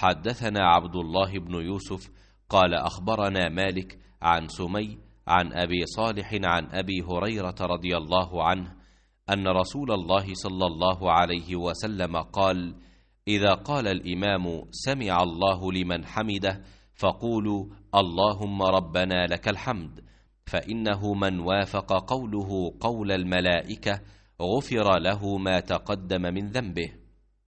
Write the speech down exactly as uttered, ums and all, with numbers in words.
حدثنا عبد الله بن يوسف قال أخبرنا مالك عن سمي عن أبي صالح عن أبي هريرة رضي الله عنه أن رسول الله صلى الله عليه وسلم قال: إذا قال الإمام سمع الله لمن حمده فقولوا اللهم ربنا لك الحمد، فإنه من وافق قوله قول الملائكة غفر له ما تقدم من ذنبه.